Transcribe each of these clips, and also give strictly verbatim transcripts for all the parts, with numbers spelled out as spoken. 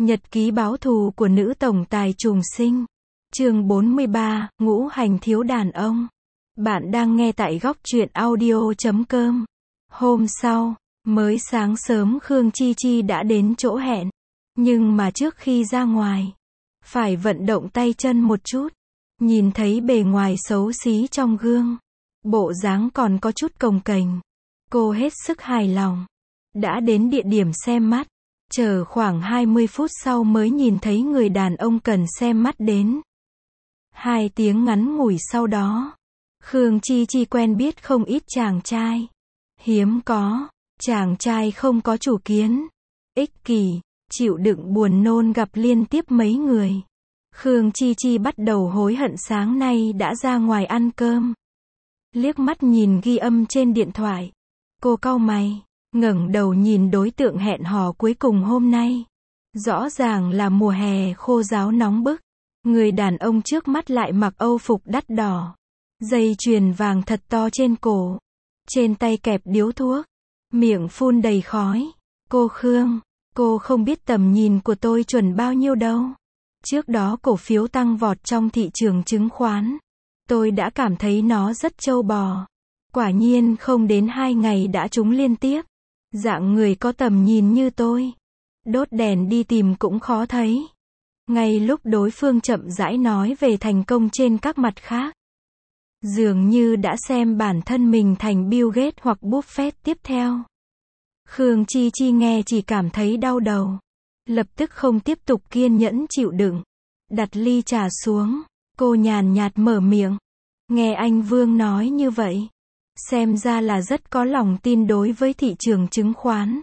Nhật ký báo thù của nữ tổng tài trùng sinh. Chương bốn mươi ba, ngũ hành thiếu đàn ông. Bạn đang nghe tại góc truyện audio chấm com. Hôm sau, mới sáng sớm Khương Chi Chi đã đến chỗ hẹn. Nhưng mà trước khi ra ngoài, phải vận động tay chân một chút. Nhìn thấy bề ngoài xấu xí trong gương, bộ dáng còn có chút cồng kềnh. Cô hết sức hài lòng. Đã đến địa điểm xem mắt. Chờ khoảng hai mươi phút sau mới nhìn thấy người đàn ông cần xem mắt đến. Hai tiếng ngắn ngủi sau đó, Khương Chi Chi quen biết không ít chàng trai. Hiếm có, chàng trai không có chủ kiến, ích kỷ, chịu đựng buồn nôn gặp liên tiếp mấy người. Khương Chi Chi bắt đầu hối hận sáng nay đã ra ngoài ăn cơm. Liếc mắt nhìn ghi âm trên điện thoại, cô cau mày, ngẩng đầu nhìn đối tượng hẹn hò cuối cùng hôm nay. Rõ ràng là mùa hè khô ráo nóng bức. Người đàn ông trước mắt lại mặc âu phục đắt đỏ, dây chuyền vàng thật to trên cổ, trên tay kẹp điếu thuốc, miệng phun đầy khói. Cô Khương, cô không biết tầm nhìn của tôi chuẩn bao nhiêu đâu. Trước đó cổ phiếu tăng vọt trong thị trường chứng khoán, tôi đã cảm thấy nó rất trâu bò. Quả nhiên không đến hai ngày đã trúng liên tiếp. Dạng người có tầm nhìn như tôi, đốt đèn đi tìm cũng khó thấy. Ngay lúc đối phương chậm rãi nói về thành công trên các mặt khác, dường như đã xem bản thân mình thành Bill Gates hoặc Buffett tiếp theo. Khương Chi Chi nghe chỉ cảm thấy đau đầu. Lập tức không tiếp tục kiên nhẫn chịu đựng. Đặt ly trà xuống, cô nhàn nhạt mở miệng. Nghe anh Vương nói như vậy, xem ra là rất có lòng tin đối với thị trường chứng khoán.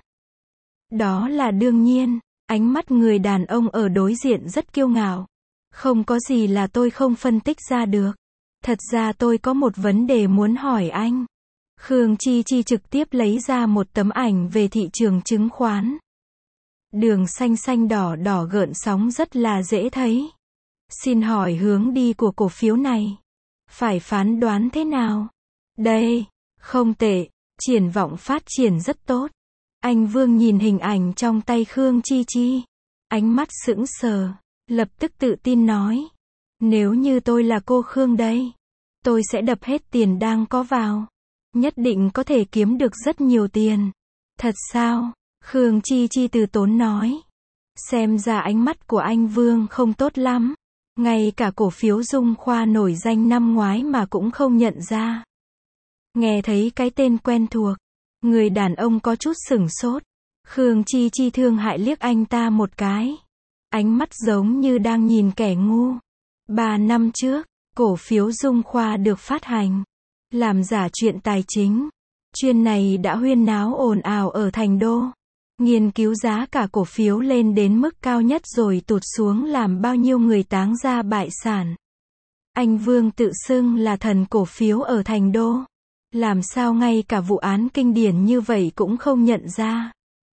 Đó là đương nhiên. Ánh mắt người đàn ông ở đối diện rất kiêu ngạo. Không có gì là tôi không phân tích ra được. Thật ra tôi có một vấn đề muốn hỏi anh. Khương Chi Chi trực tiếp lấy ra một tấm ảnh về thị trường chứng khoán. Đường xanh xanh đỏ đỏ gợn sóng rất là dễ thấy. Xin hỏi hướng đi của cổ phiếu này, phải phán đoán thế nào? Đây, không tệ, triển vọng phát triển rất tốt. Anh Vương nhìn hình ảnh trong tay Khương Chi Chi, ánh mắt sững sờ, lập tức tự tin nói. Nếu như tôi là cô Khương đây, tôi sẽ đập hết tiền đang có vào. Nhất định có thể kiếm được rất nhiều tiền. Thật sao? Khương Chi Chi từ tốn nói. Xem ra ánh mắt của anh Vương không tốt lắm. Ngay cả cổ phiếu Dung Khoa nổi danh năm ngoái mà cũng không nhận ra. Nghe thấy cái tên quen thuộc, người đàn ông có chút sửng sốt. Khương Chi Chi thương hại liếc anh ta một cái. Ánh mắt giống như đang nhìn kẻ ngu. Ba năm trước, cổ phiếu Dung Khoa được phát hành, làm giả chuyện tài chính. Chuyện này đã huyên náo ồn ào ở thành đô. Nghiên cứu giá cả cổ phiếu lên đến mức cao nhất rồi tụt xuống làm bao nhiêu người táng ra bại sản. Anh Vương tự xưng là thần cổ phiếu ở thành đô. Làm sao ngay cả vụ án kinh điển như vậy cũng không nhận ra?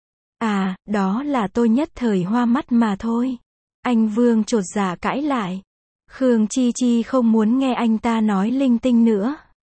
À, đó là tôi nhất thời hoa mắt mà thôi. Anh Vương chột dạ cãi lại. Khương Chi Chi không muốn nghe anh ta nói linh tinh nữa.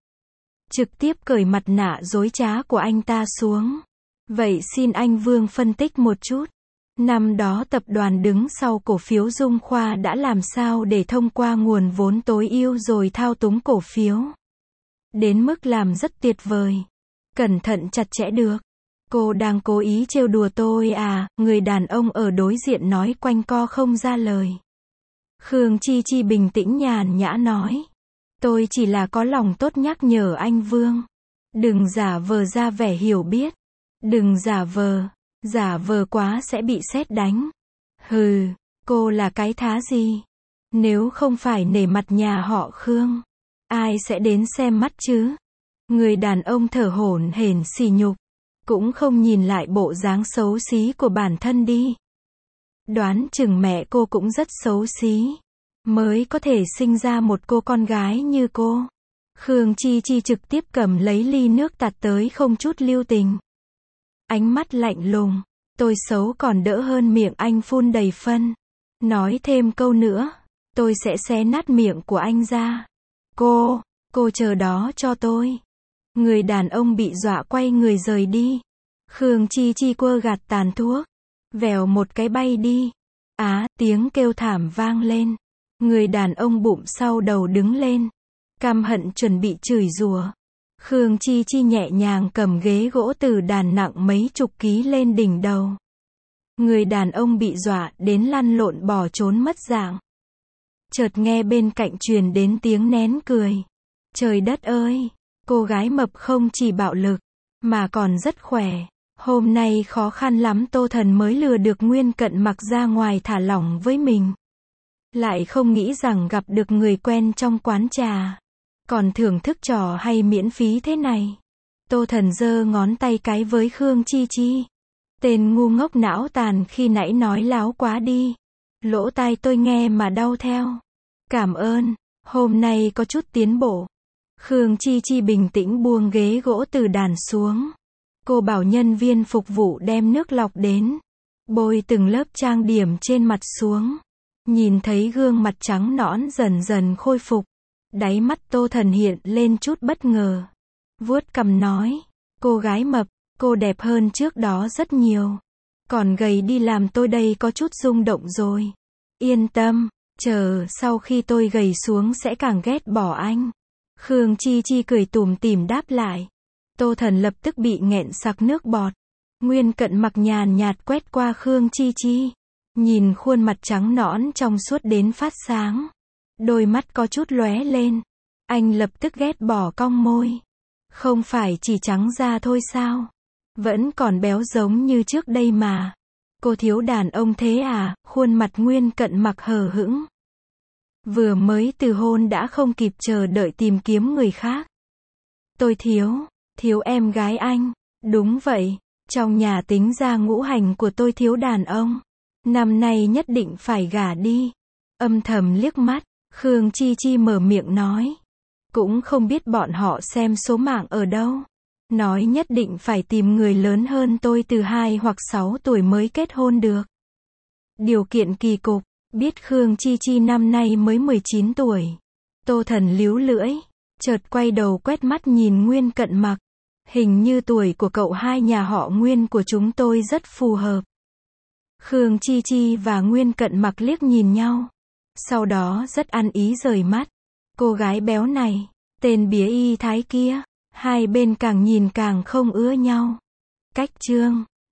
Trực tiếp cởi mặt nạ dối trá của anh ta xuống. Vậy xin anh Vương phân tích một chút. Năm đó tập đoàn đứng sau cổ phiếu Dung Khoa đã làm sao để thông qua nguồn vốn tối ưu rồi thao túng cổ phiếu. Đến mức làm rất tuyệt vời. Cẩn thận chặt chẽ được. Cô đang cố ý trêu đùa tôi à? Người đàn ông ở đối diện nói quanh co không ra lời. Khương Chi Chi bình tĩnh nhàn nhã nói. Tôi chỉ là có lòng tốt nhắc nhở anh Vương. Đừng giả vờ ra vẻ hiểu biết. Đừng giả vờ. Giả vờ quá sẽ bị sét đánh. Hừ, cô là cái thá gì? Nếu không phải nể mặt nhà họ Khương, ai sẽ đến xem mắt chứ? Người đàn ông thở hổn hển sỉ nhục. Cũng không nhìn lại bộ dáng xấu xí của bản thân đi. Đoán chừng mẹ cô cũng rất xấu xí, mới có thể sinh ra một cô con gái như cô. Khương Chi Chi trực tiếp cầm lấy ly nước tạt tới không chút lưu tình. Ánh mắt lạnh lùng. Tôi xấu còn đỡ hơn miệng anh phun đầy phân. Nói thêm câu nữa, tôi sẽ xé nát miệng của anh ra. Cô, cô chờ đó cho tôi. Người đàn ông bị dọa quay người rời đi. Khương Chi Chi quơ gạt tàn thuốc, vèo một cái bay đi. Á, tiếng kêu thảm vang lên. Người đàn ông bụng sau đầu đứng lên. Căm hận chuẩn bị chửi rủa. Khương Chi Chi nhẹ nhàng cầm ghế gỗ từ đàn nặng mấy chục ký lên đỉnh đầu. Người đàn ông bị dọa đến lăn lộn bỏ trốn mất dạng. Chợt nghe bên cạnh truyền đến tiếng nén cười. Trời đất ơi! Cô gái mập không chỉ bạo lực, mà còn rất khỏe. Hôm nay khó khăn lắm Tô Thần mới lừa được Nguyên Cận Mặc ra ngoài thả lỏng với mình. Lại không nghĩ rằng gặp được người quen trong quán trà. Còn thưởng thức trò hay miễn phí thế này. Tô Thần giơ ngón tay cái với Khương Chi Chi. Tên ngu ngốc não tàn khi nãy nói láo quá đi. Lỗ tai tôi nghe mà đau theo. Cảm ơn, hôm nay có chút tiến bộ. Khương Chi Chi bình tĩnh buông ghế gỗ từ đàn xuống. Cô bảo nhân viên phục vụ đem nước lọc đến. Bôi từng lớp trang điểm trên mặt xuống. Nhìn thấy gương mặt trắng nõn dần dần khôi phục. Đáy mắt Tô Thần hiện lên chút bất ngờ. Vuốt cằm nói. Cô gái mập, cô đẹp hơn trước đó rất nhiều. Còn gầy đi làm tôi đây có chút rung động rồi. Yên tâm, chờ sau khi tôi gầy xuống sẽ càng ghét bỏ anh. Khương Chi Chi cười tủm tỉm đáp lại. Tô Thần lập tức bị nghẹn sặc nước bọt. Nguyên Cận Mặc nhàn nhạt quét qua Khương Chi Chi. Nhìn khuôn mặt trắng nõn trong suốt đến phát sáng. Đôi mắt có chút lóe lên. Anh lập tức ghét bỏ cong môi. Không phải chỉ trắng da thôi sao? Vẫn còn béo giống như trước đây mà. Cô thiếu đàn ông thế à? Khuôn mặt Nguyên Cận Mặc hờ hững. Vừa mới từ hôn đã không kịp chờ đợi tìm kiếm người khác. Tôi thiếu, thiếu em gái anh. Đúng vậy, trong nhà tính ra ngũ hành của tôi thiếu đàn ông. Năm nay nhất định phải gả đi. Âm thầm liếc mắt, Khương Chi Chi mở miệng nói. Cũng không biết bọn họ xem số mạng ở đâu. Nói nhất định phải tìm người lớn hơn tôi từ hai hoặc sáu tuổi mới kết hôn được. Điều kiện kỳ cục, biết Khương Chi Chi năm nay mới mười chín tuổi. Tô Thần líu lưỡi, chợt quay đầu quét mắt nhìn Nguyên Cận Mặc. Hình như tuổi của cậu hai nhà họ Nguyên của chúng tôi rất phù hợp. Khương Chi Chi và Nguyên Cận Mặc liếc nhìn nhau. Sau đó rất ăn ý rời mắt. Cô gái béo này, tên bía y thái kia. Hai bên càng nhìn càng không ưa nhau. Cách chương